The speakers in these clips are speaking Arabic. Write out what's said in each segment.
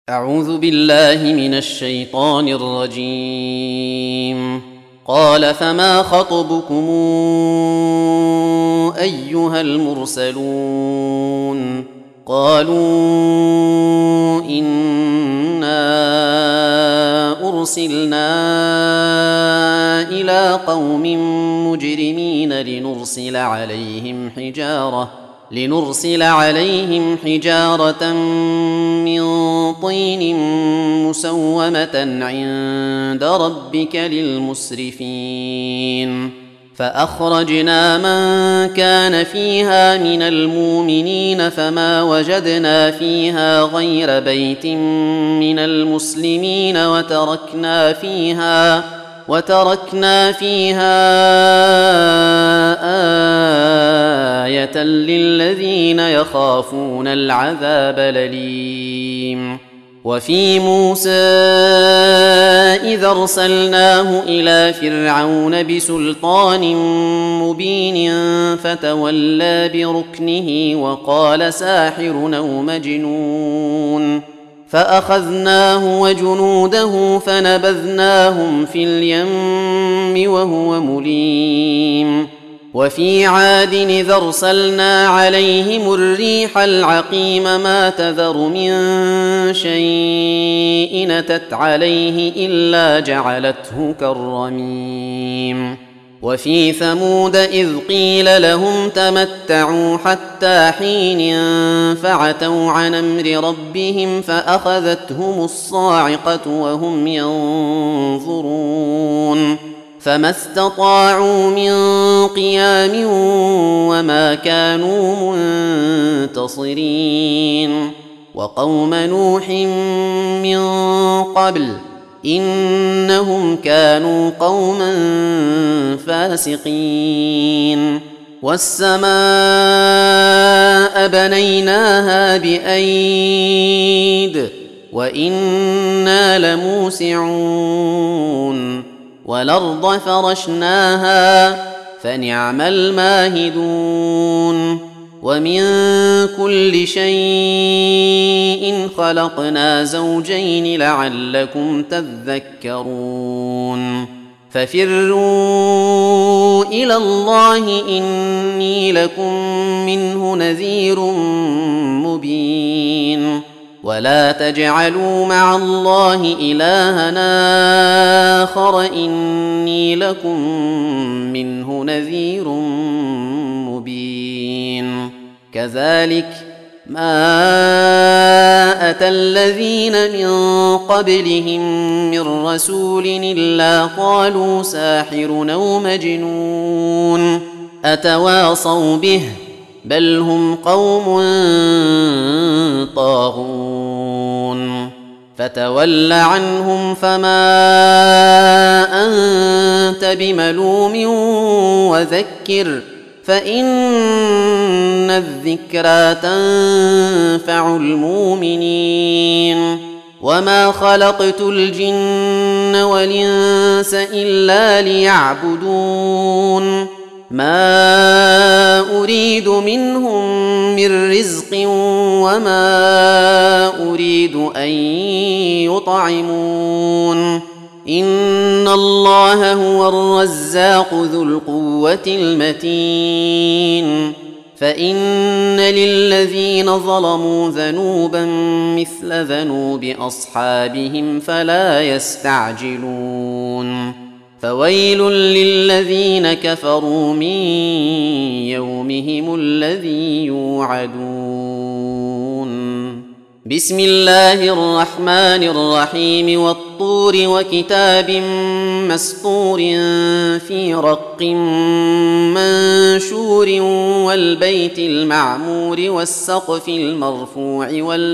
أعوذ بالله من الشيطان الرجيم. قال فما خطبكم أيها المرسلون؟ قالوا إنا أرسلنا إلى قوم مجرمين لنرسل عليهم حجارة من طين مسومة عند ربك للمسرفين. فأخرجنا من كان فيها من المؤمنين فما وجدنا فيها غير بيت من المسلمين وتركنا فيها آية للذين يخافون العذاب الأليم. وفي موسى إذ أرسلناه إلى فرعون بسلطان مبين فتولى بركنه وقال ساحر أو مجنون، فأخذناه وجنوده فنبذناهم في اليم وهو مليم. وفي عاد إذ أرسلنا عليهم الريح العقيم ما تذر من شيء أتت عليه إلا جعلته كالرميم. وفي ثمود إذ قيل لهم تمتعوا حتى حين فعتوا عن أمر ربهم فأخذتهم الصاعقة وهم ينظرون فما استطاعوا من قيام وما كانوا منتصرين. وقوم نوح من قبل إنهم كانوا قوما فاسقين. والسماء بنيناها بأيد وإنا لموسعون. والأرض فرشناها فنعم الماهدون. ومن كل شيء خلقنا زوجين لعلكم تذكرون. ففروا إلى الله إني لكم منه نذير مبين. ولا تجعلوا مع الله إلهًا آخر إني لكم منه نذير مبين. كذلك ما أتى الذين من قبلهم من رسول إلا قالوا ساحر أو مجنون أتواصوا به بل هم قوم طاغون. فتول عنهم فما أنت بملوم وذكر فإن الذكرى تنفع المؤمنين. وما خلقت الجن والإنس إلا ليعبدون ما أريد منهم من رزق وما أريد أن يطعمون إن الله هو الرزاق ذو القوة المتين. فإن للذين ظلموا ذنوبا مثل ذنوب أصحابهم فلا يستعجلون. فويل للذين كفروا من يومهم الذي يوعدون. بسم الله الرحمن الرحيم. والطور وكتاب مسطور في رق منشور والبيت المعمور والسقف المرفوع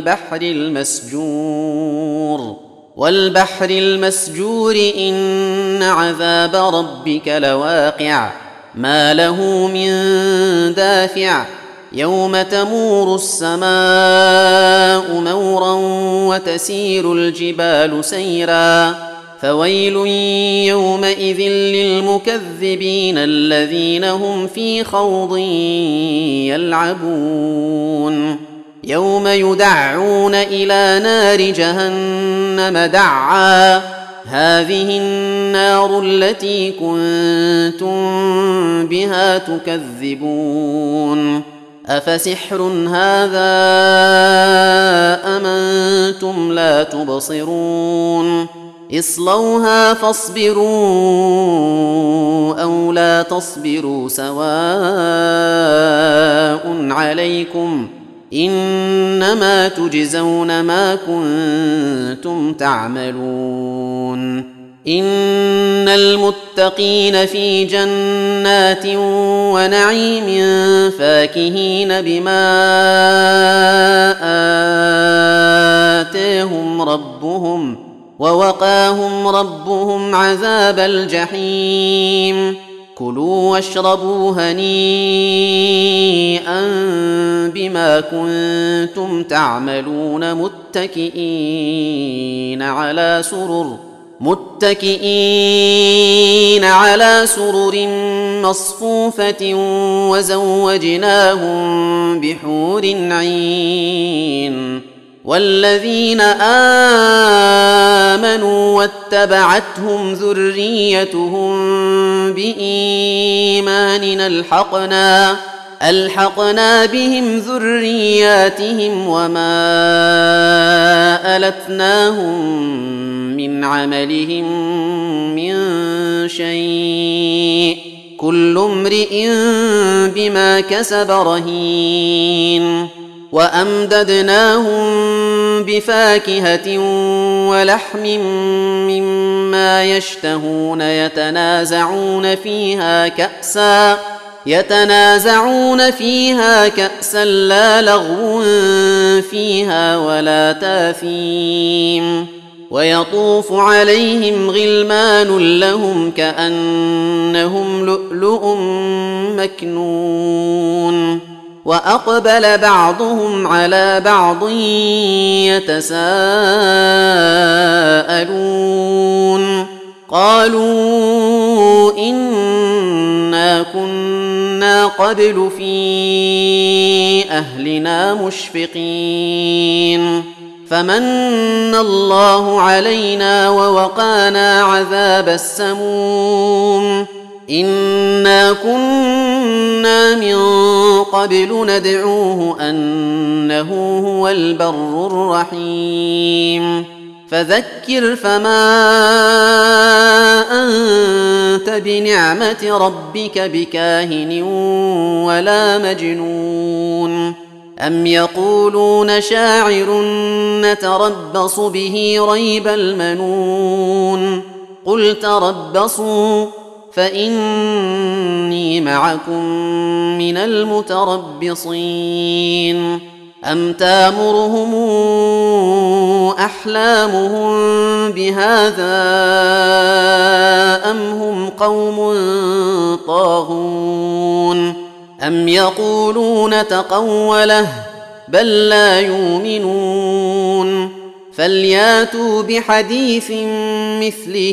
والبحر المسجور إن عذاب ربك لواقع ما له من دافع. يوم تمور السماء مورا وتسير الجبال سيرا فويل يومئذ للمكذبين الذين هم في خوض يلعبون. يوم يدعون إلى نار جهنم دعا هذه النار التي كنتم بها تكذبون أفسحر هذا أم أنتم لا تبصرون اصلوها فاصبروا أو لا تصبروا سواء عليكم إنما تجزون ما كنتم تعملون إن المتقين في جنات ونعيم فاكهين بما آتاهم ربهم ووقاهم ربهم عذاب الجحيم كلوا واشربوا هنيئا بما كنتم تعملون متكئين على سرر مصفوفة وزوجناهم بحور عين والذين آمنوا واتبعتهم ذريتهم بإيمان ألحقنا بهم ذرياتهم وما ألتناهم من عملهم من شيء كل امرئ بما كسب رهين وأمددناهم بفاكهة ولحم مما يشتهون يتنازعون فيها كأسا لا لغو فيها ولا تاثيم ويطوف عليهم غلمان لهم كأنهم لؤلؤ مكنون وأقبل بعضهم على بعض يتساءلون قالوا إنا كنا قبل في أهلنا مشفقين فمن الله علينا ووقانا عذاب السموم إنا كنا من قبل ندعوه أنه هو البر الرحيم فذكر فما أنت بنعمة ربك بكاهن ولا مجنون أم يقولون شاعر نتربص به ريب المنون قل تربصوا فإني معكم من المتربصين أم تامرهم أحلامهم بهذا أم هم قوم طاغون أم يقولون تقوله بل لا يؤمنون فلياتوا بحديث مثله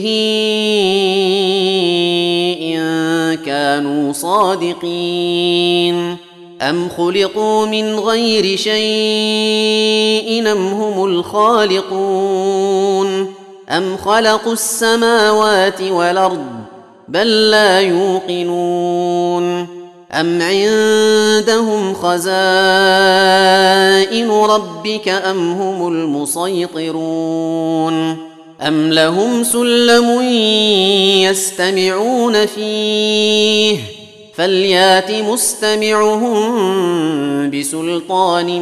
إن كانوا صادقين أم خلقوا من غير شيء أم هم الخالقون أم خلقوا السماوات والأرض بل لا يوقنون أم عندهم خزائن ربك أم هم المسيطرون أم لهم سلم يستمعون فيه فليات مستمعهم بسلطان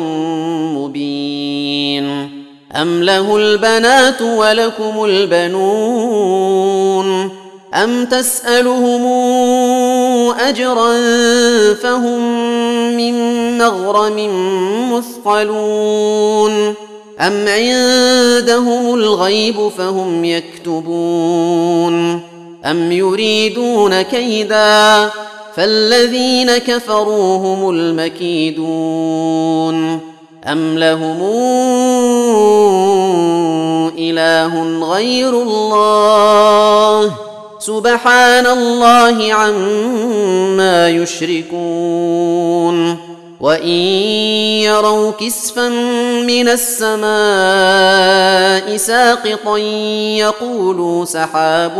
مبين أم له البنات ولكم البنون أم تسألهم أجرا فهم من مغرم مثقلون أم عندهم الغيب فهم يكتبون أم يريدون كيدا فالذين كفروا هم المكيدون أم لهم إله غير الله سبحان الله عما يشركون وإن يروا كسفا من السماء ساقطا يقولوا سحاب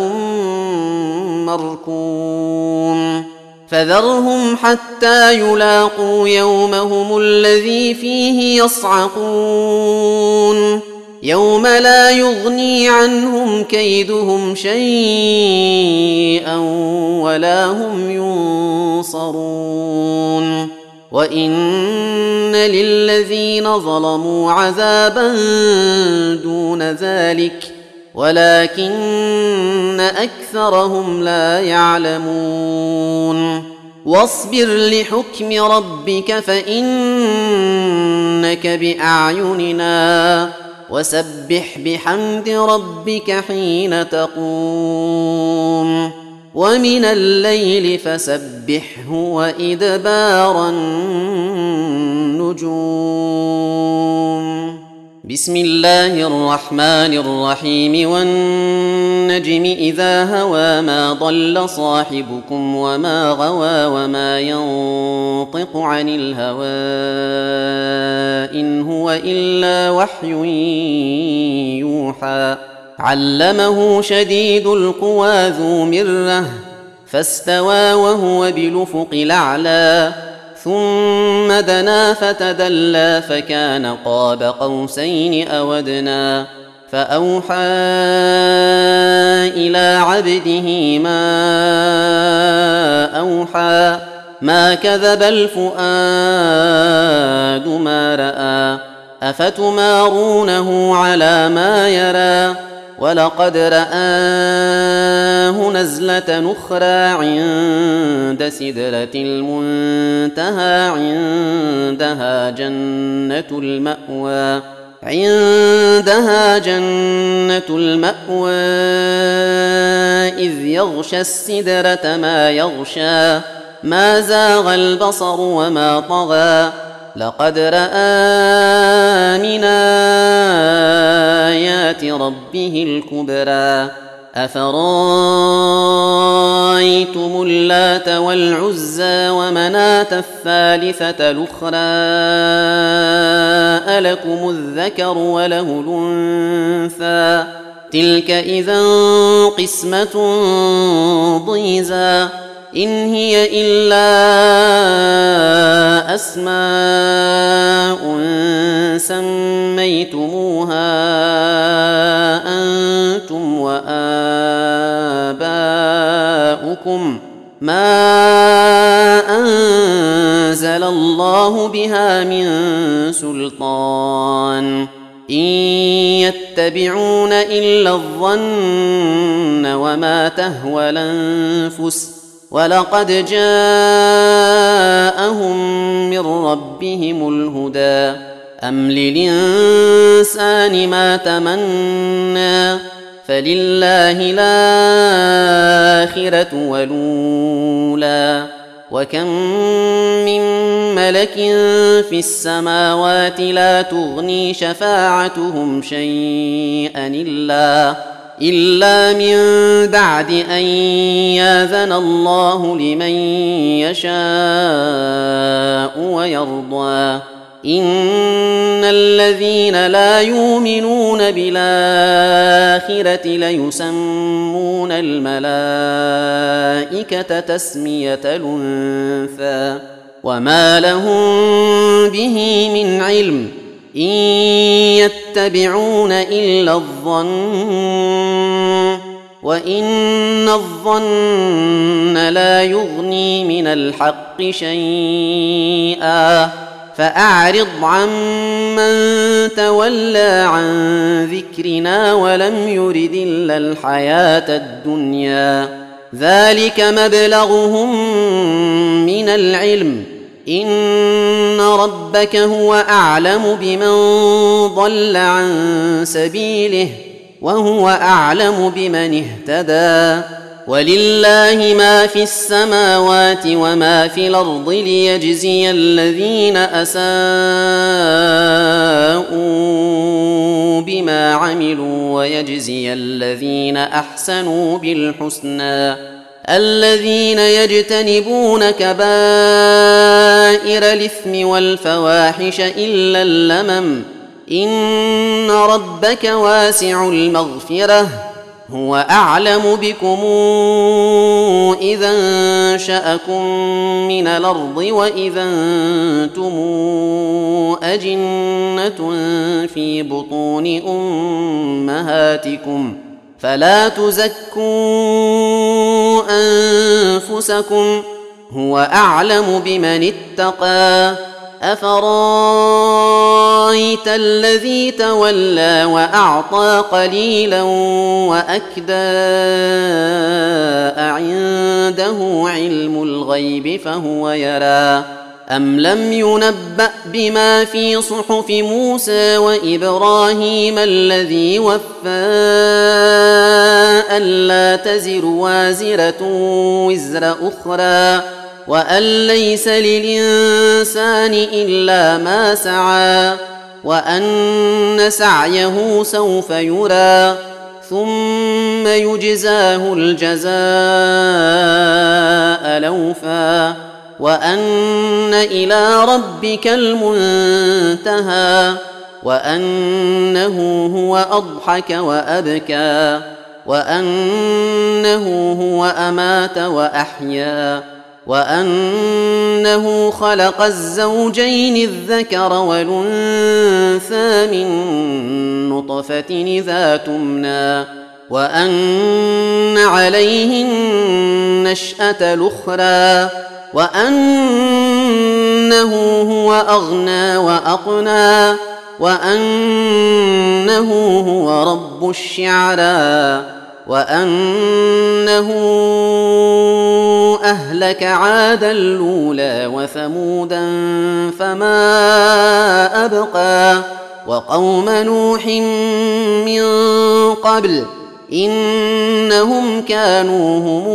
مركوم فذرهم حتى يلاقوا يومهم الذي فيه يصعقون يوم لا يغني عنهم كيدهم شيئا ولا هم ينصرون وإن للذين ظلموا عذابا دون ذلك ولكن أكثرهم لا يعلمون واصبر لحكم ربك فإنك بأعيننا وسبح بحمد ربك حين تقوم ومن الليل فسبحه وإدبار النجوم بسم الله الرحمن الرحيم والنجم إذا هوى ما ضل صاحبكم وما غوى وما ينطق عن الهوى إن هو إلا وحي يوحى علمه شديد القوى ذو مرة فاستوى وهو بالأفق الأعلى ثم دنا فتدلى فكان قاب قوسين أو أدنى فأوحى إلى عبده ما أوحى ما كذب الفؤاد ما رأى أفتمارونه على ما يرى ولقد رآه نزلة أخرى عند سدرة المنتهى عندها جنة المأوى إذ يغشى السدرة ما يغشى ما زاغ البصر وما طغى لقد رأى من آيات ربه الكبرى أفرأيتم اللات والعزى ومناة الثالثة الأخرى ألكم الذكر وله الأنثى تلك إذا قسمة ضيزى إن هي إلا أسماء سميتموها أنتم وآباؤكم ما أنزل الله بها من سلطان إن يتبعون إلا الظن وما تهوى الأنفس ولقد جاءهم من ربهم الهدى أم للإنسان ما تمنى فلله الآخرة والأولى وكم من ملك في السماوات لا تغني شفاعتهم شيئا إلا من بعد أن يأذن الله لمن يشاء ويرضى إن الذين لا يؤمنون بالآخرة ليسمون الملائكة تسمية الأنثى وما لهم به من علم إن يتبعون إلا الظن وإن الظن لا يغني من الحق شيئا فأعرض عمن تولى عن ذكرنا ولم يرد إلا الحياة الدنيا ذلك مبلغهم من العلم إن ربك هو أعلم بمن ضل عن سبيله وهو أعلم بمن اهتدى ولله ما في السماوات وما في الأرض ليجزي الذين أساءوا بما عملوا ويجزي الذين أحسنوا بالحسنى الذين يجتنبون كبائر الإثم والفواحش إلا اللمم إن ربك واسع المغفرة هو أعلم بكم إذا أنشأكم من الأرض وإذا أنتم أجنة في بطون أمهاتكم فلا تزكوا أنفسكم هو أعلم بمن اتقى أفرايت الذي تولى وأعطى قليلا وأكدى أعنده علم الغيب فهو يرى أم لم ينبأ بما في صحف موسى وإبراهيم الذي وفى ألا تزر وازرة وزر أخرى وأن ليس للإنسان إلا ما سعى وأن سعيه سوف يرى ثم يجزاه الجزاء الأوفى وأن إلى ربك المنتهى وأنه هو أضحك وأبكى وأنه هو أمات وأحيا وأنه خلق الزوجين الذكر والأنثى من نطفة إذا تمنى وأن عليه النشأة الأخرى وأنه هو أغنى وأقنى وأنه هو رب الشعرى وأنه أهلك عادا الأولى وثمودا فما أبقى وقوم نوح من قبل إنهم كانوا هم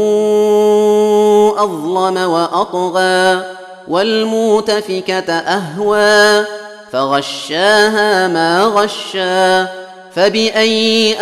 أظلم وأطغى والمؤتفكة أهوى فغشاها ما غشى فبأي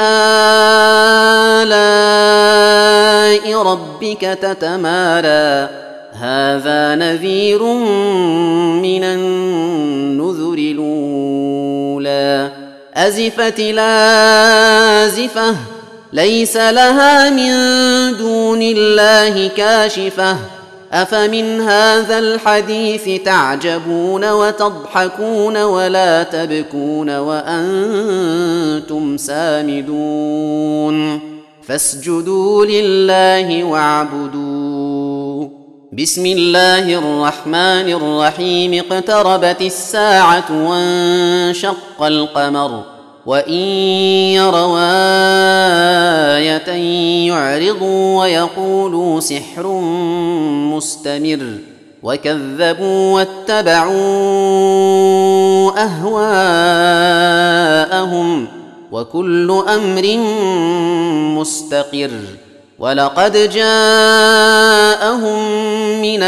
آلاء ربك تتمارى هذا نذير من النذر الأولى أزفت الآزفة ليس لها من دون الله كاشفة أفمن هذا الحديث تعجبون وتضحكون ولا تبكون وأنتم سامدون فاسجدوا لله واعبدوا بسم الله الرحمن الرحيم اقتربت الساعة وانشق القمر وإن يروا آية يعرضوا ويقولوا سحر مستمر وكذبوا واتبعوا أهواءهم وكل أمر مستقر ولقد جاءهم من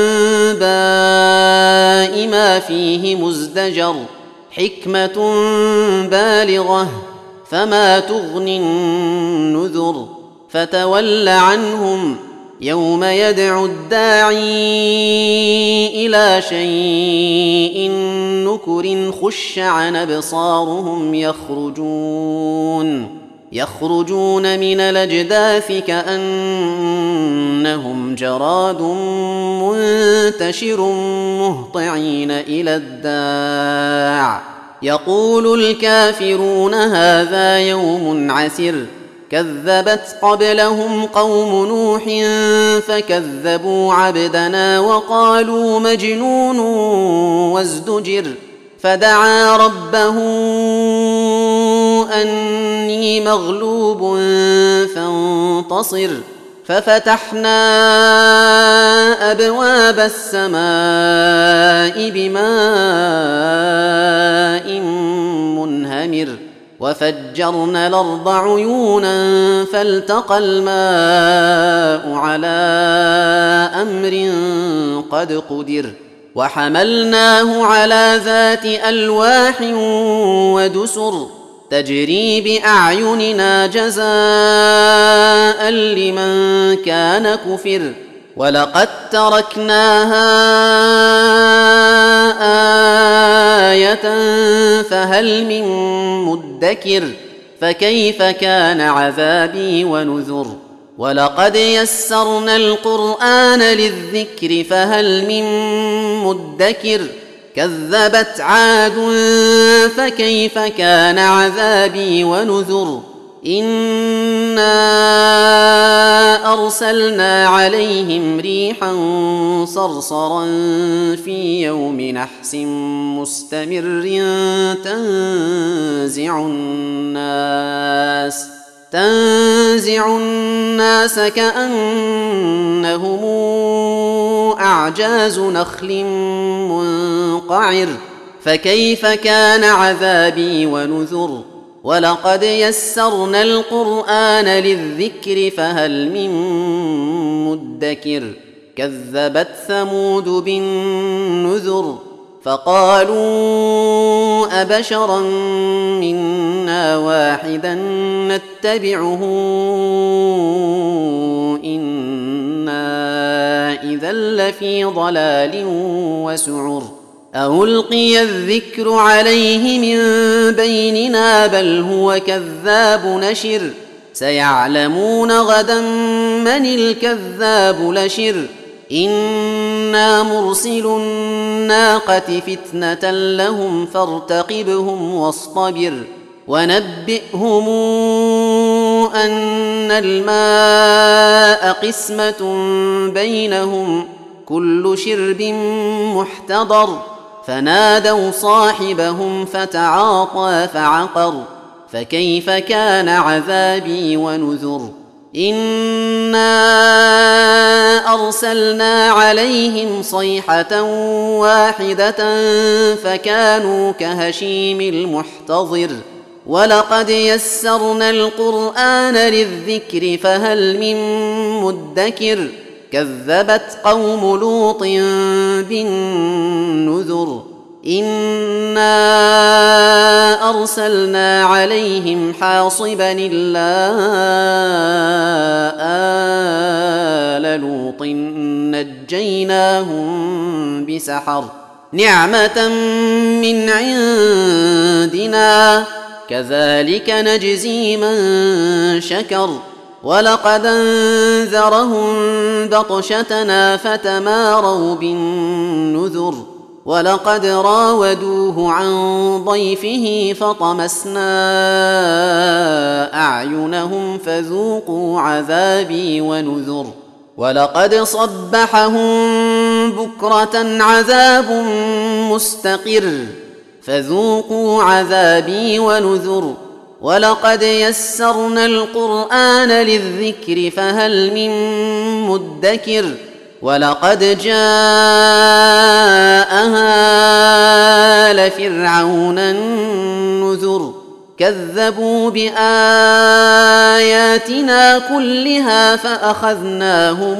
الأنباء ما فيه مزدجر حكمة بالغة فما تغني النذر فتول عنهم يوم يدعو الداعي إلى شيء نكر خش عن أبصارهم يخرجون من الأجداث كأنهم جراد منتشر مهطعين إلى الداع يقول الكافرون هذا يوم عسر كذبت قبلهم قوم نوح فكذبوا عبدنا وقالوا مجنون وازدجر فدعا ربه أني مغلوب فانتصر ففتحنا أبواب السماء بماء منهمر وفجرنا الأرض عيونا فالتقى الماء على أمر قد قدر وحملناه على ذات ألواح ودسر تجري بأعيننا جزاء لمن كان كفر ولقد تركناها آية فهل من مدكر فكيف كان عذابي ونذر ولقد يسرنا القرآن للذكر فهل من مدكر كذبت عاد فكيف كان عذابي ونذر إنا أرسلنا عليهم ريحا صرصرا في يوم نحس مستمر تنزع الناس كأنهم أعجاز نخل منقعر فكيف كان عذابي ونذر ولقد يسرنا القرآن للذكر فهل من مدكر كذبت ثمود بالنذر فقالوا أبشرا منا واحدا نتبعه إنا إذا لفي ضلال وسعر ألقي الذكر عليه من بيننا بل هو كذاب نشر سيعلمون غدا من الكذاب لشر إنا مرسل الناقة فتنة لهم فارتقبهم واصطبر ونبئهم أن الماء قسمة بينهم كل شرب محتضر فنادوا صاحبهم فتعاطى فعقر فكيف كان عذابي ونذر إنا أرسلنا عليهم صيحة واحدة فكانوا كهشيم المحتضر ولقد يسرنا القرآن للذكر فهل من مدكر كذبت قوم لوط بالنذر إنا أرسلنا عليهم حاصبا إلا آل لوط نجيناهم بسحر نعمة من عندنا كذلك نجزي من شكر ولقد أنذرهم بطشتنا فتماروا بالنذر ولقد راودوه عن ضيفه فطمسنا أعينهم فذوقوا عذابي ونذر ولقد صبحهم بكرة عذاب مستقر فذوقوا عذابي ونذر ولقد يسرنا القرآن للذكر فهل من مدكر ولقد جاء آل فرعون النذر كذبوا بآياتنا كلها فأخذناهم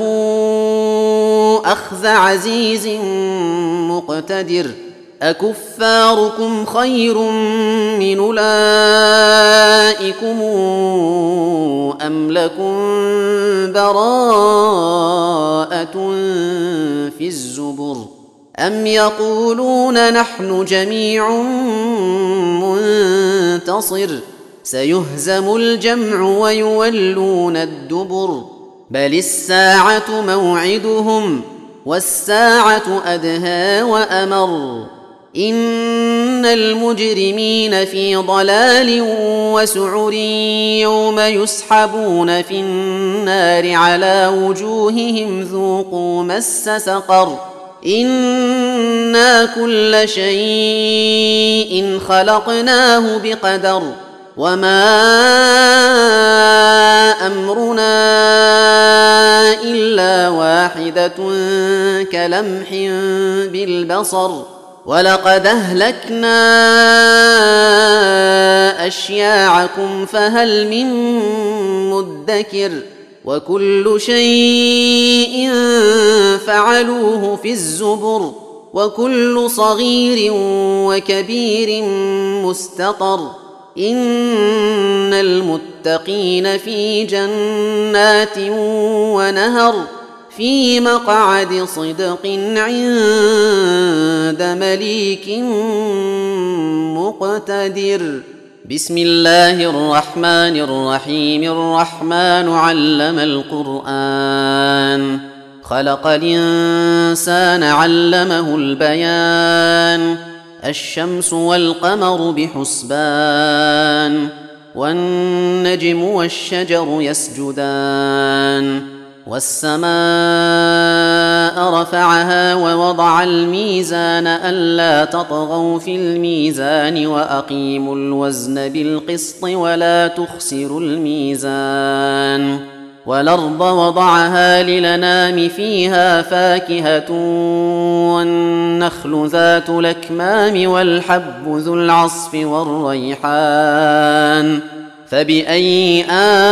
أخذ عزيز مقتدر أكفاركم خير من أولئكم أم لكم براءة في الزبر أم يقولون نحن جميع منتصر سيهزم الجمع ويولون الدبر بل الساعة موعدهم والساعة أدهى وأمر إن المجرمين في ضلال وسعر يوم يسحبون في النار على وجوههم ذوقوا مس سقر إنا كل شيء خلقناه بقدر وما أمرنا إلا واحدة كلمح بالبصر ولقد أهلكنا أشياعكم فهل من مدكر وكل شيء فعلوه في الزبر وكل صغير وكبير مستطر إن المتقين في جنات ونهر في مقعد صدق عند مليك مقتدر. بسم الله الرحمن الرحيم. الرحمن علم القرآن، خلق الإنسان علمه البيان. الشمس والقمر بحسبان، والنجم والشجر يسجدان. والسماء رفعها ووضع الميزان ألا تطغوا في الميزان وأقيموا الوزن بالقسط ولا تخسروا الميزان. والأرض وضعها للأنام فيها فاكهة والنخل ذات الأكمام والحب ذو العصف والريحان. فبأي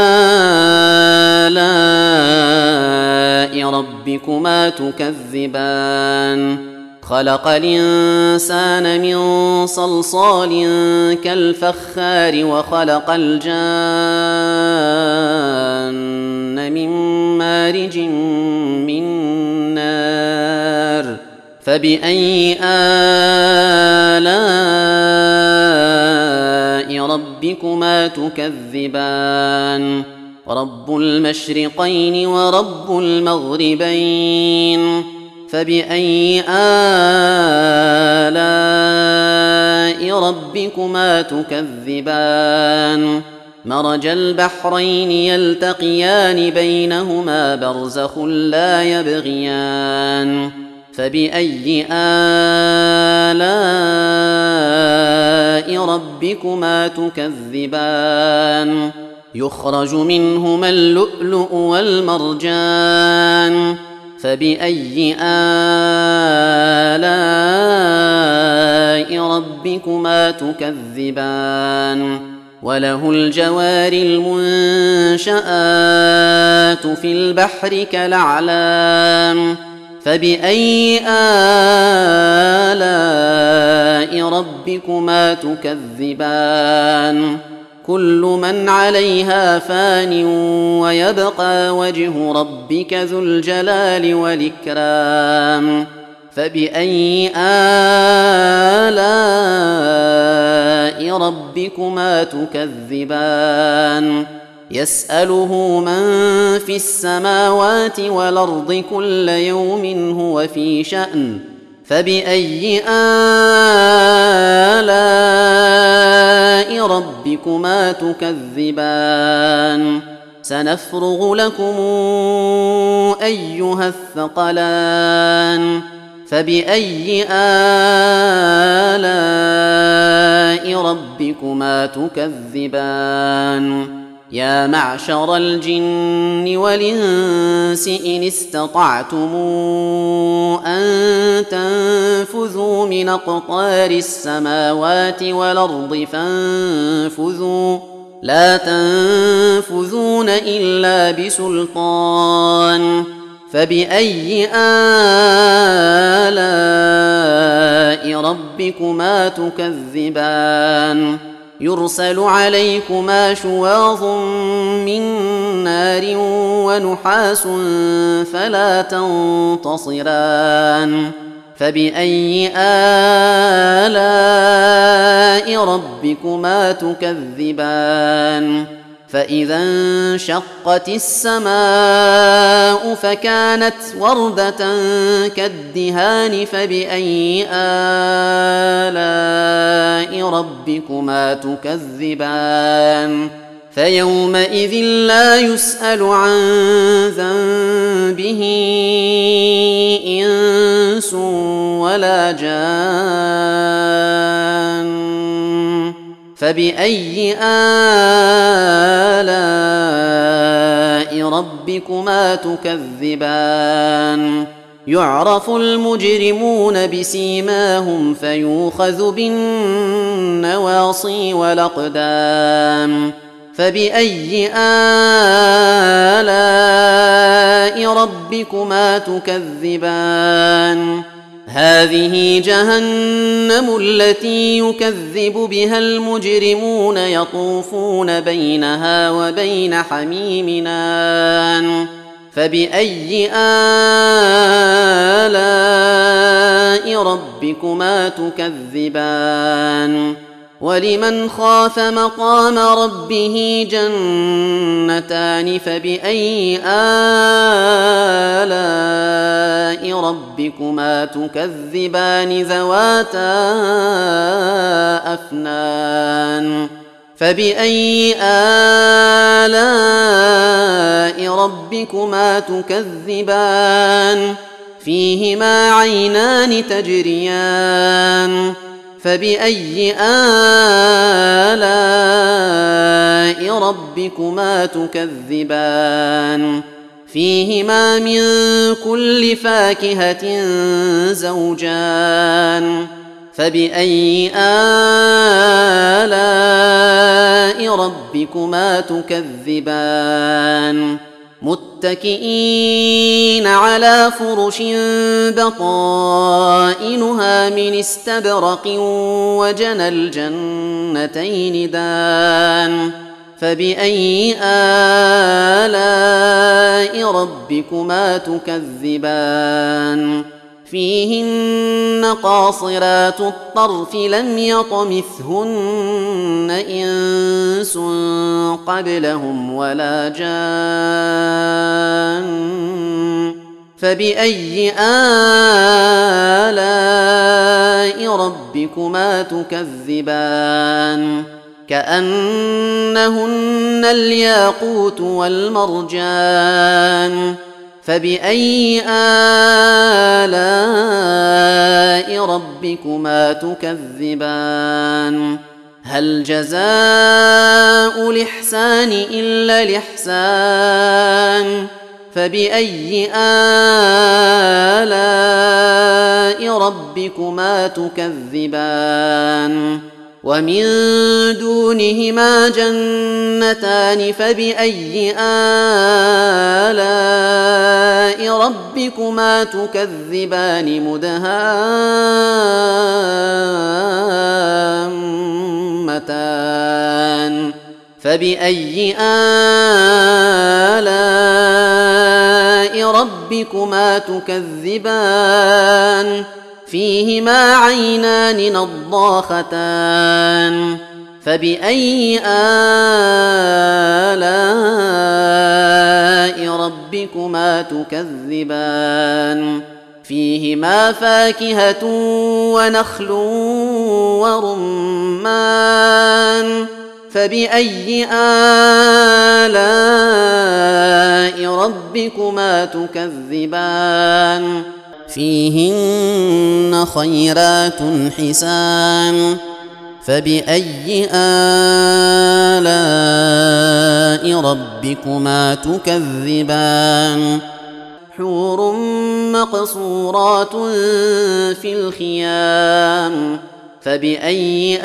آلاء ربكما تكذبان؟ خلق الإنسان من صلصال كالفخار وخلق الجان من مارج من نار. فبأي آلاء ربكما تكذبان؟ رب المشرقين ورب المغربين. فبأي آلاء ربكما تكذبان؟ مرج البحرين يلتقيان بينهما برزخ لا يبغيان. فبأي آلاء ربكما تكذبان؟ يخرج منهما اللؤلؤ والمرجان. فبأي آلاء ربكما تكذبان؟ وله الجوار المنشآت في البحر كالأعلام. فبأي آلاء ربكما تكذبان؟ كل من عليها فان ويبقى وجه ربك ذو الجلال والإكرام. فبأي آلاء ربكما تكذبان؟ يسأله من في السماوات والأرض كل يوم هو في شأن. فبأي آلاء ربكما تكذبان؟ سنفرغ لكم أيها الثقلان. فبأي آلاء ربكما تكذبان؟ يا معشر الجن والإنس إن استطعتم أن تنفذوا من أقطار السماوات والأرض فانفذوا، لا تنفذون إلا بسلطان. فبأي آلاء ربكما تكذبان؟ يرسل عليكما شواظ من نار ونحاس فلا تنتصران. فبأي آلاء ربكما تكذبان؟ فإذا انشقت السماء فكانت وردة كالدهان. فبأي آلاء ربكما تكذبان؟ فيومئذ لا يسأل عن ذنبه إنس ولا جان. فبأي آلاء ربكما تكذبان؟ يعرف المجرمون بسيماهم فيوخذ بالنواصي والأقدام. فبأي آلاء ربكما تكذبان؟ هذه جهنم التي يكذب بها المجرمون يطوفون بينها وبين حميم آن. فبأي آلاء ربكما تكذبان ولمن خاف مقام ربه جنتان فبأي آلاء ربكما تكذبان ذواتا أفنان فبأي آلاء ربكما تكذبان فيهما عينان تجريان فبأي آلاء ربكما تكذبان فيهما من كل فاكهة زوجان فبأي آلاء ربكما تكذبان متكئين على فرش بطائنها من استبرق وجنى الجنتين دان فبأي آلاء ربكما تكذبان فيهن قاصرات الطرف لم يطمثهن إنس قبلهم ولا جان فبأي آلاء ربكما تكذبان كأنهن الياقوت والمرجان فبأي آلاء ربكما تكذبان هل جزاء الإحسان إلا الإحسان فبأي آلاء ربكما تكذبان ومن دونهما جنتان فبأي آلاء ربكما تكذبان مدهامتان فبأي آلاء ربكما تكذبان فيهما عينان نضاختان فبأي آلاء ربكما تكذبان فيهما فاكهة ونخل ورمان فبأي آلاء ربكما تكذبان فيهن خيرات حسان فبأي آلاء ربكما تكذبان حور مقصورات في الخيام فبأي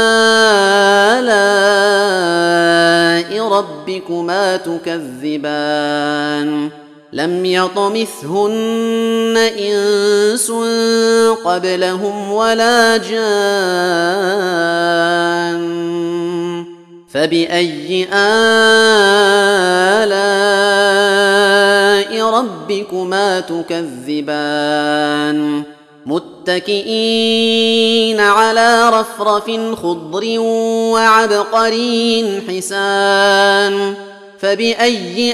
آلاء ربكما تكذبان لم يطمثهن إنس قبلهم ولا جان فبأي آلاء ربكما تكذبان متكئين على رفرف خضر وعبقري حسان فبأي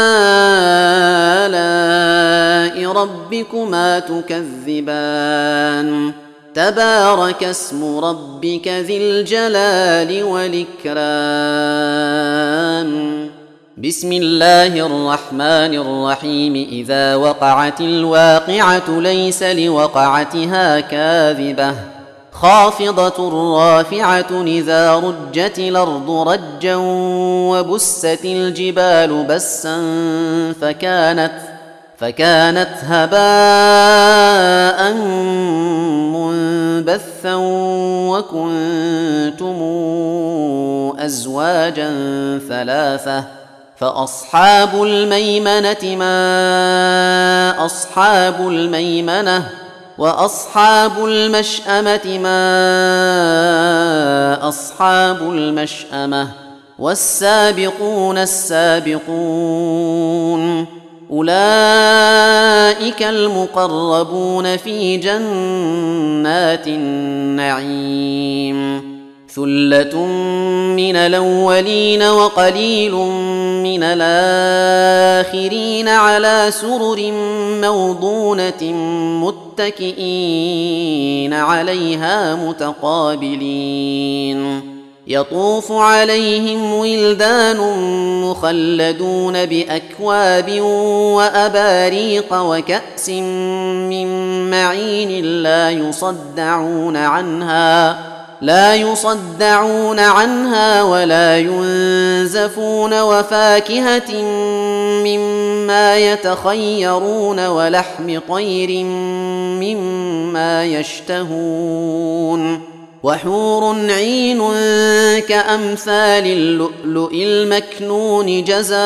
آلاء ربكما تكذبان تبارك اسم ربك ذي الجلال والإكرام بسم الله الرحمن الرحيم إذا وقعت الواقعة ليس لوقعتها كاذبة خافضة رافعة إذا رجت الأرض رجا وبست الجبال بسا فكانت هباء منبثا وكنتم أزواجا ثلاثة فأصحاب الميمنة ما أصحاب الميمنة وأصحاب المشأمة ما أصحاب المشأمة والسابقون السابقون أولئك المقربون في جنات النعيم ثلة من الأولين وقليل من الآخرين على سرر موضونة متكئين عليها متقابلين يطوف عليهم ولدان مخلدون بأكواب وأباريق وكأس من معين لا يصدعون عنها ولا ينزفون وفاكهة مما يتخيرون ولحم طير مما يشتهون وحور عين كأمثال اللؤلؤ المكنون جزاء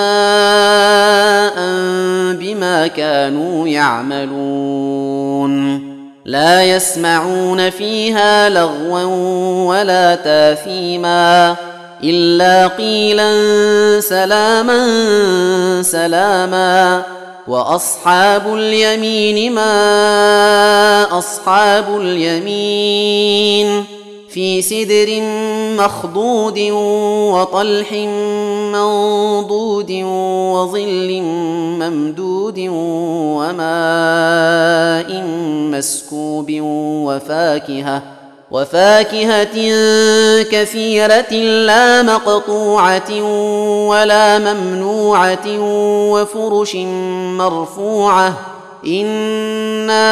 بما كانوا يعملون لا يسمعون فيها لغوا ولا تاثيما إلا قيلا سلاما سلاما وأصحاب اليمين ما أصحاب اليمين في سدر مخضود وطلح منضود وظل ممدود وماء مسكوب وفاكهة كثيرة لا مقطوعة ولا ممنوعة وفرش مرفوعة إنا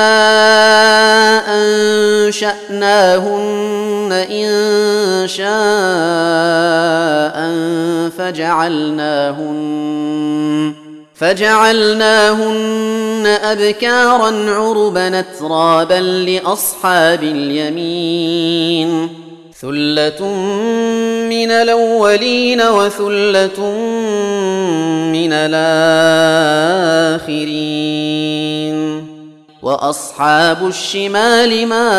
أنشأناهن إن شاء فجعلناهن أبكارا عربا أترابا لأصحاب اليمين ثلة من الأولين وثلة من الآخرين وأصحاب الشمال ما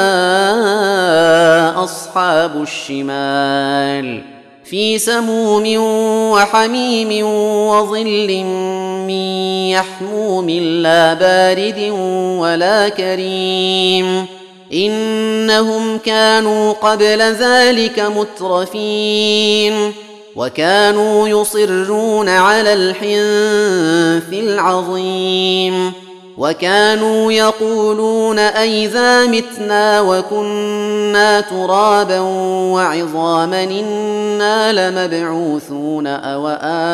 أصحاب الشمال في سموم وحميم وظل من يحموم لا بارد ولا كريم إنهم كانوا قبل ذلك مترفين وكانوا يصرون على الحنث العظيم وكانوا يقولون أئذا متنا وكنا ترابا وعظاما إنا لمبعوثون أو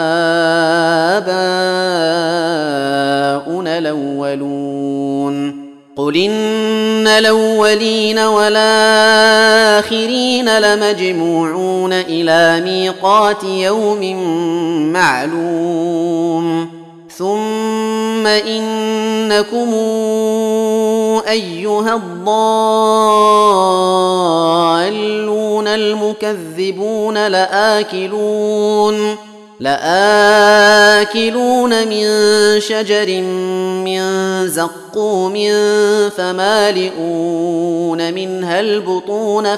آباؤنا الأولون قل إن الأولين والآخرين لمجموعون إلى ميقات يوم معلوم ثم إنكم أيها الضالون المكذبون لآكلون من شجر من زقوم فمالئون منها البطون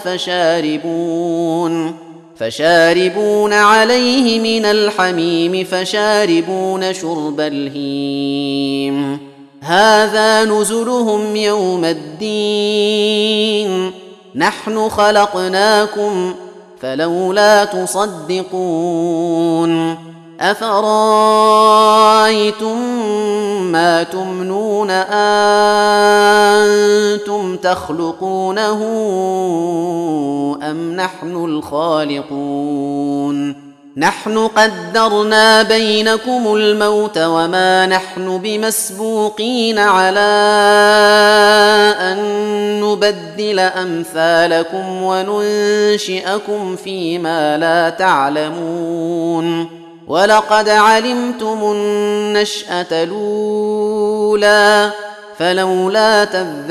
فشاربون عليه من الحميم فشاربون شرب الهيم هذا نزلهم يوم الدين نحن خلقناكم فلولا تصدقون أفرأيتم ما تمنون أنتم تخلقونه أم نحن الخالقون نحن قدرنا بينكم الموت وما نحن بمسبوقين على أن نبدل أمثالكم وننشئكم فيما لا تعلمون ولقد علمتم النشأة الأولى فلولا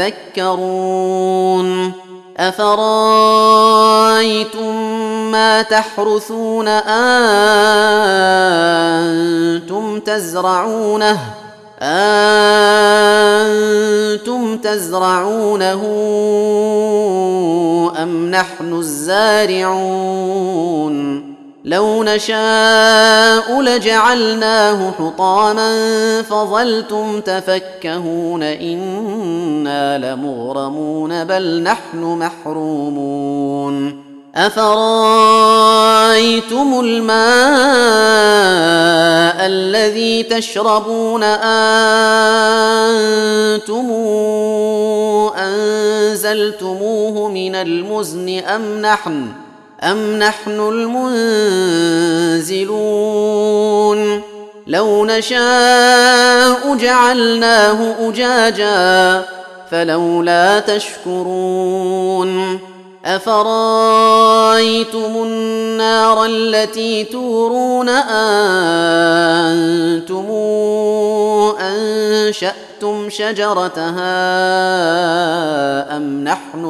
تذكرون أفرأيتم ما تحرثون أنتم تزرعونه أم نحن الزارعون لو نشاء لجعلناه حطاما فظلتم تفكهون إنا لمغرمون بل نحن محرومون أفرأيتم الماء الذي تشربون أنتم أنزلتموه من المزن أم نحن المنزلون لو نشاء جعلناه أجاجا فلولا تشكرون أفرأيتم النار التي تورون أنتم أنشأتم شجرتها أم نحن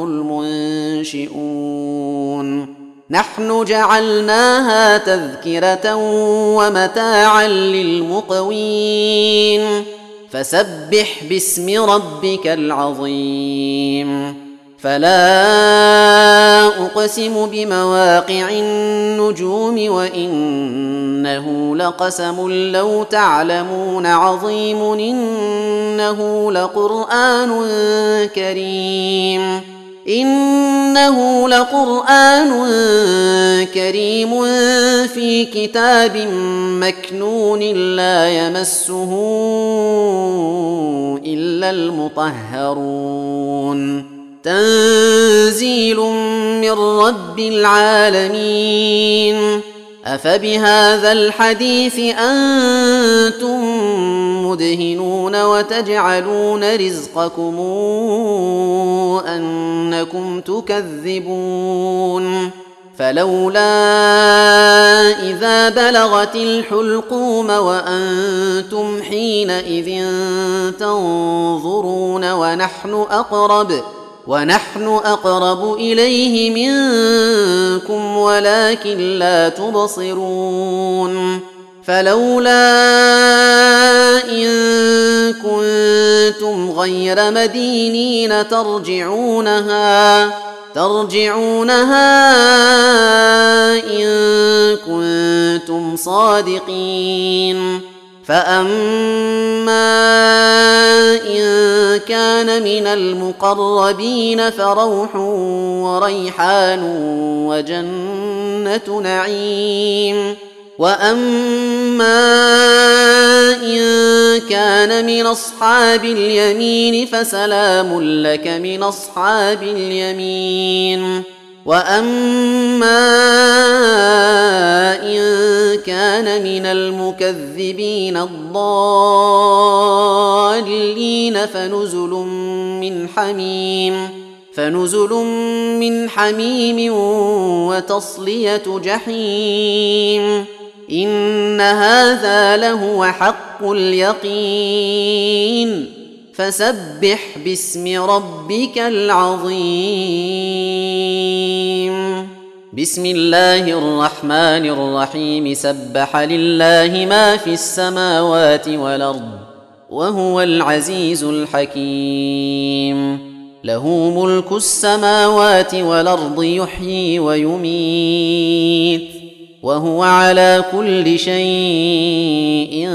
المنشئون نحن جعلناها تذكرة ومتاعا للمقوين فسبح باسم ربك العظيم فلا أقسم بمواقع النجوم وإنه لقسم لو تعلمون عظيم إنه لقرآن كريم في كتاب مكنون لا يمسه إلا المطهرون تنزيل من رب العالمين أفبهذا الحديث أنتم مدهنون وتجعلون رزقكم أنكم تكذبون فلولا إذا بلغت الحلقوم وأنتم حينئذ تنظرون ونحن أقرب إليه منكم ولكن لا تبصرون فلولا إن كنتم غير مدينين ترجعونها إن كنتم صادقين فأما إن كان من المقربين فروح وريحان وجنة نعيم وأما إن كان من أصحاب اليمين فسلام لك من أصحاب اليمين وأما إن كان من المكذبين الضالين فنزل من حميم وتصلية جحيم إن هذا لهو حق اليقين فسبح باسم ربك العظيم بسم الله الرحمن الرحيم سبح لله ما في السماوات والأرض وهو العزيز الحكيم له ملك السماوات والأرض يحيي ويميت وهو على كل شيء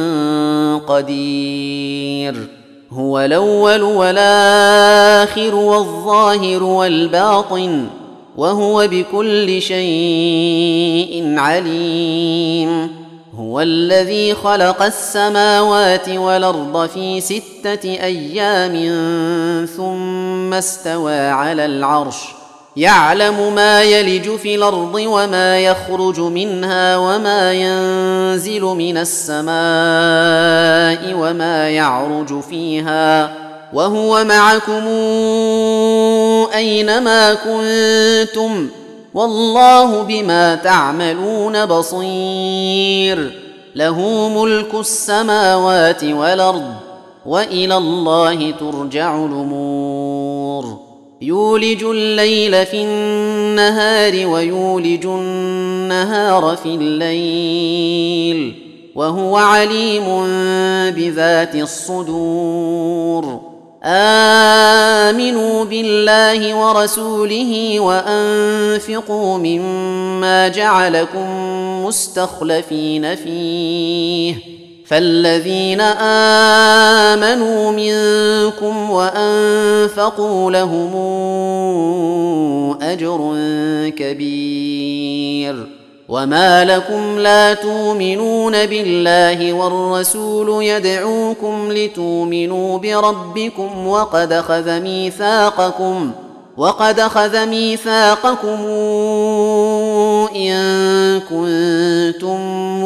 قدير هو الأول والآخر والظاهر والباطن وهو بكل شيء عليم هو الذي خلق السماوات والأرض في 6 أيام ثم استوى على العرش يعلم ما يلج في الأرض وما يخرج منها وما ينزل من السماء وما يعرج فيها وهو معكم أينما كنتم والله بما تعملون بصير له ملك السماوات والأرض وإلى الله ترجع الأمور يولج الليل في النهار ويولج النهار في الليل وهو عليم بذات الصدور آمنوا بالله ورسوله وأنفقوا مما جعلكم مستخلفين فيه، فالذين آمنوا منكم وأنفقوا لهم أجر كبير. وما لكم لا تؤمنون بالله والرسول يدعوكم لتؤمنوا بربكم وقد أخذ ميثاقكم إن كنتم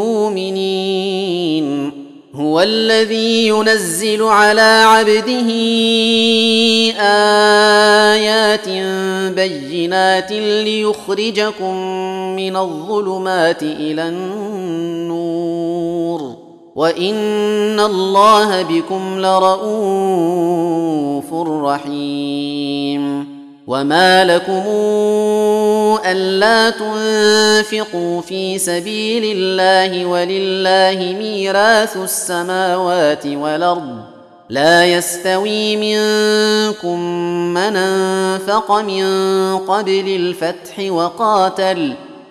مؤمنين. هو الذي ينزل على عبده آيات بينات ليخرجكم من الظلمات إلى النور، وإن الله بكم لرءوف رحيم. وما لكم ألا تنفقوا في سبيل الله ولله ميراث السماوات والأرض، لا يستوي منكم من أنفق من قبل الفتح وقاتل،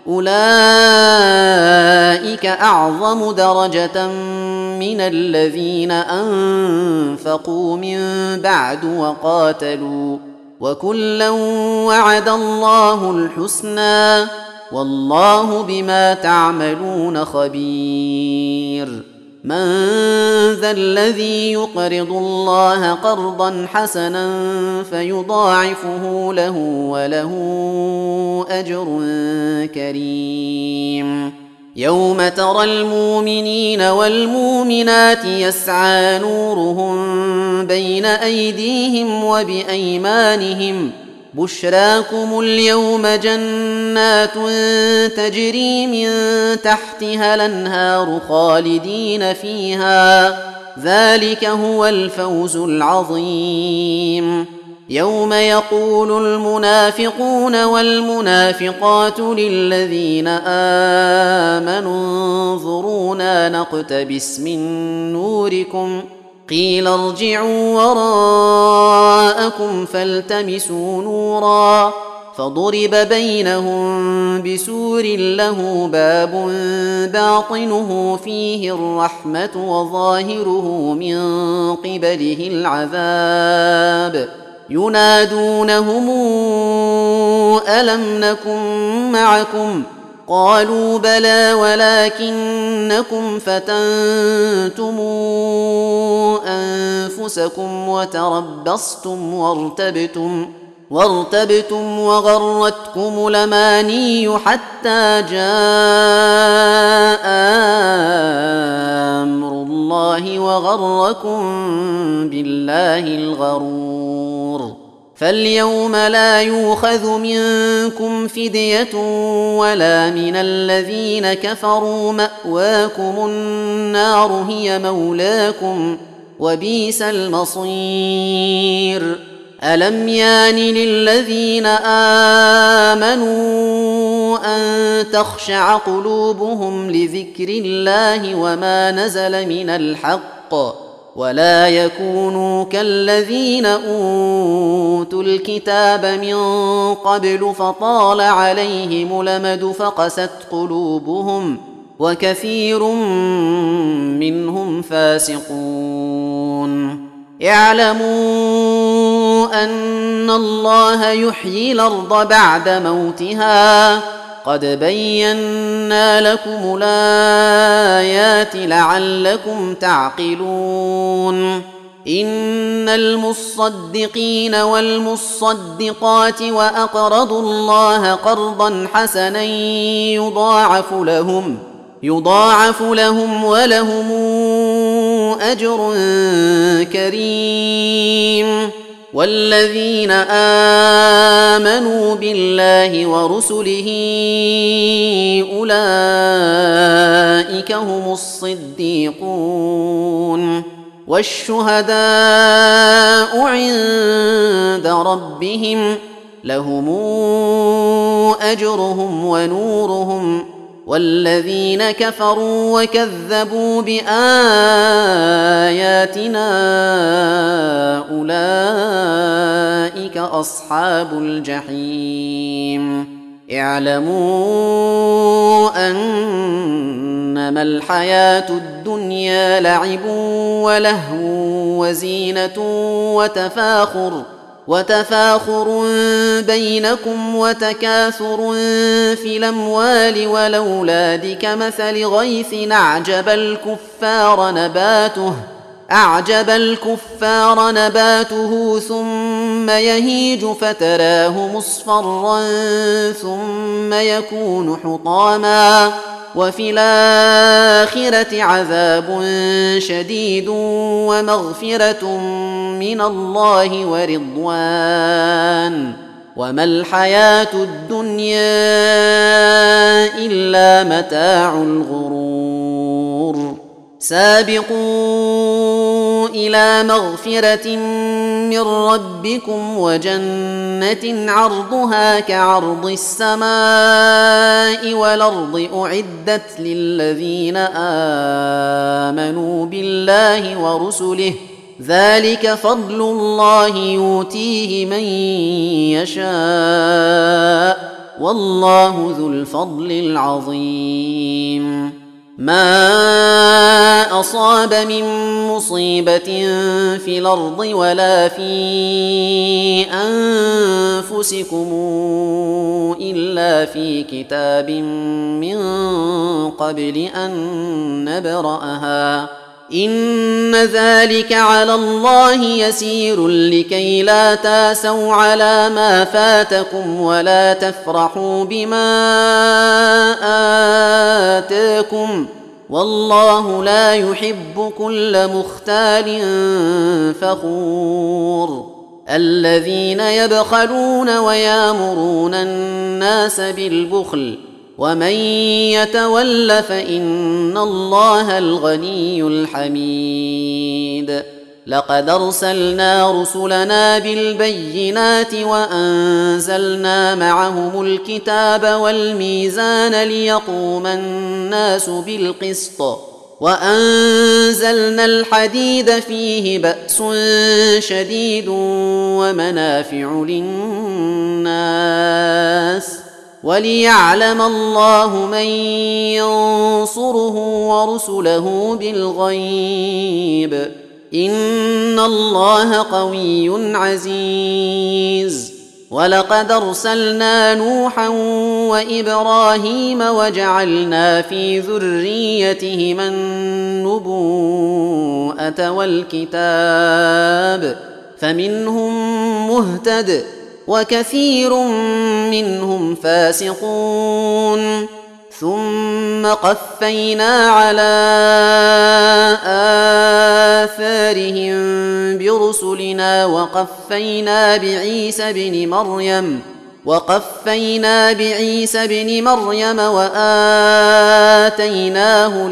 أولئك أعظم درجة من الذين أنفقوا من بعد وقاتلوا، وكلا وعد الله الحسنى، والله بما تعملون خبير. من ذا الذي يقرض الله قرضا حسنا فيضاعفه له وله أجر كريم؟ يوم ترى المؤمنين والمؤمنات يسعى نورهم بين أيديهم وبأيمانهم، بشراكم اليوم جنات تجري من تحتها الأنهار خالدين فيها، ذلك هو الفوز العظيم. يوم يقول المنافقون والمنافقات للذين آمنوا انظرونا نقتبس من نوركم، قيل ارجعوا وراءكم فالتمسوا نورا، فضرب بينهم بسور له باب باطنه فيه الرحمة وظاهره من قبله العذاب، ينادونهم ألم نكن معكم؟ قالوا بلى ولكنكم فتنتم أنفسكم وتربصتم وارتبتم وغرتكم الأماني حتى جاء أمر الله وغركم بالله الغرور. فاليوم لا يؤخذ منكم فدية ولا من الذين كفروا، مأواكم النار هي مولاكم وبئس المصير. ألم يان للذين آمنوا أن تخشع قلوبهم لذكر الله وما نزل من الحق، ولا يكونوا كالذين أوتوا الكتاب من قبل فطال عليهم الأمد فقست قلوبهم، وكثير منهم فاسقون. اعلموا أن الله يحيي الأرض بعد موتها، قد بينا لكم الآيات لعلكم تعقلون. إن المصدقين والمصدقات وأقرضوا الله قرضا حسنا يضاعف لهم ولهم أجر كريم. والذين آمنوا بالله ورسله أولئك هم الصديقون والشهداء عند ربهم، لهم أجرهم ونورهم والذين كفروا وكذبوا بآياتنا أولئك أصحاب الجحيم اعلموا أنما الحياة الدنيا لعب ولهو وزينة وتفاخر بينكم وتكاثر في الأموال والأولاد كمثل غيث أعجب الكفار نباته ثم يهيج فتراه مصفرا ثم يكون حطاما وفي الآخرة عذاب شديد ومغفرة من الله ورضوان وما الحياة الدنيا إلا متاع الغرور سابقوا إلى مغفرة من ربكم وجنة عرضها كعرض السماء والأرض أعدت للذين آمنوا بالله ورسله ذلك فضل الله يؤتيه من يشاء والله ذو الفضل العظيم ما أصاب من مصيبة في الأرض ولا في أنفسكم إلا في كتاب من قبل أن نبرأها إن ذلك على الله يسير لكي لا تاسوا على ما فاتكم ولا تفرحوا بما آتاكم والله لا يحب كل مختال فخور الذين يبخلون ويامرون الناس بالبخل ومن يتول فإن الله الغني الحميد لقد أرسلنا رسلنا بالبينات وأنزلنا معهم الكتاب والميزان ليقوم الناس بالقسط وأنزلنا الحديد فيه بأس شديد ومنافع للناس وليعلم الله من ينصره ورسله بالغيب إن الله قوي عزيز ولقد أرسلنا نوحا وإبراهيم وجعلنا في ذريتهما النبوءة والكتاب فمنهم مهتد وكثير منهم فاسقون ثم قفينا على آثارهم برسلنا وقفينا بعيسى بن مريم وآتيناه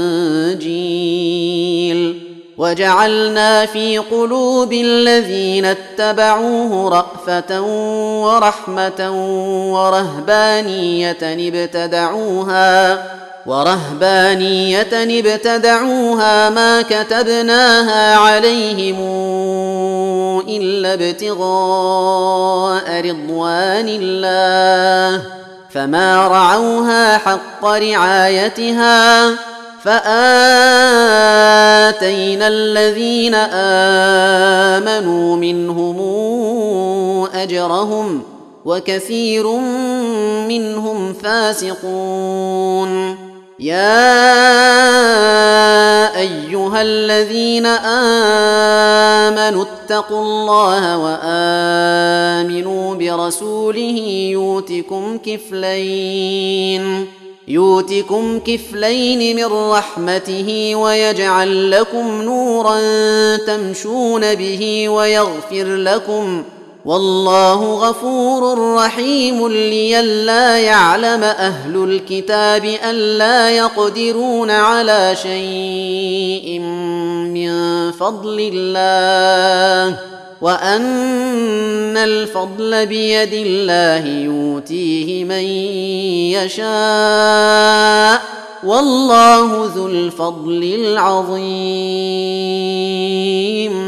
الإنجيل وجعلنا في قلوب الذين اتبعوه رأفة ورحمة ورهبانية ابتدعوها ما كتبناها عليهم إلا ابتغاء رضوان الله فما رعوها حق رعايتها فآتينا الذين آمنوا منهم أجرهم وكثير منهم فاسقون يا أيها الذين آمنوا اتقوا الله وآمنوا برسوله يؤتكم كفلين من رحمته ويجعل لكم نورا تمشون به ويغفر لكم والله غفور رحيم لئلا يعلم أهل الكتاب ألا يقدرون على شيء من فضل الله وأن الفضل بيد الله يؤتيه من يشاء والله ذو الفضل العظيم.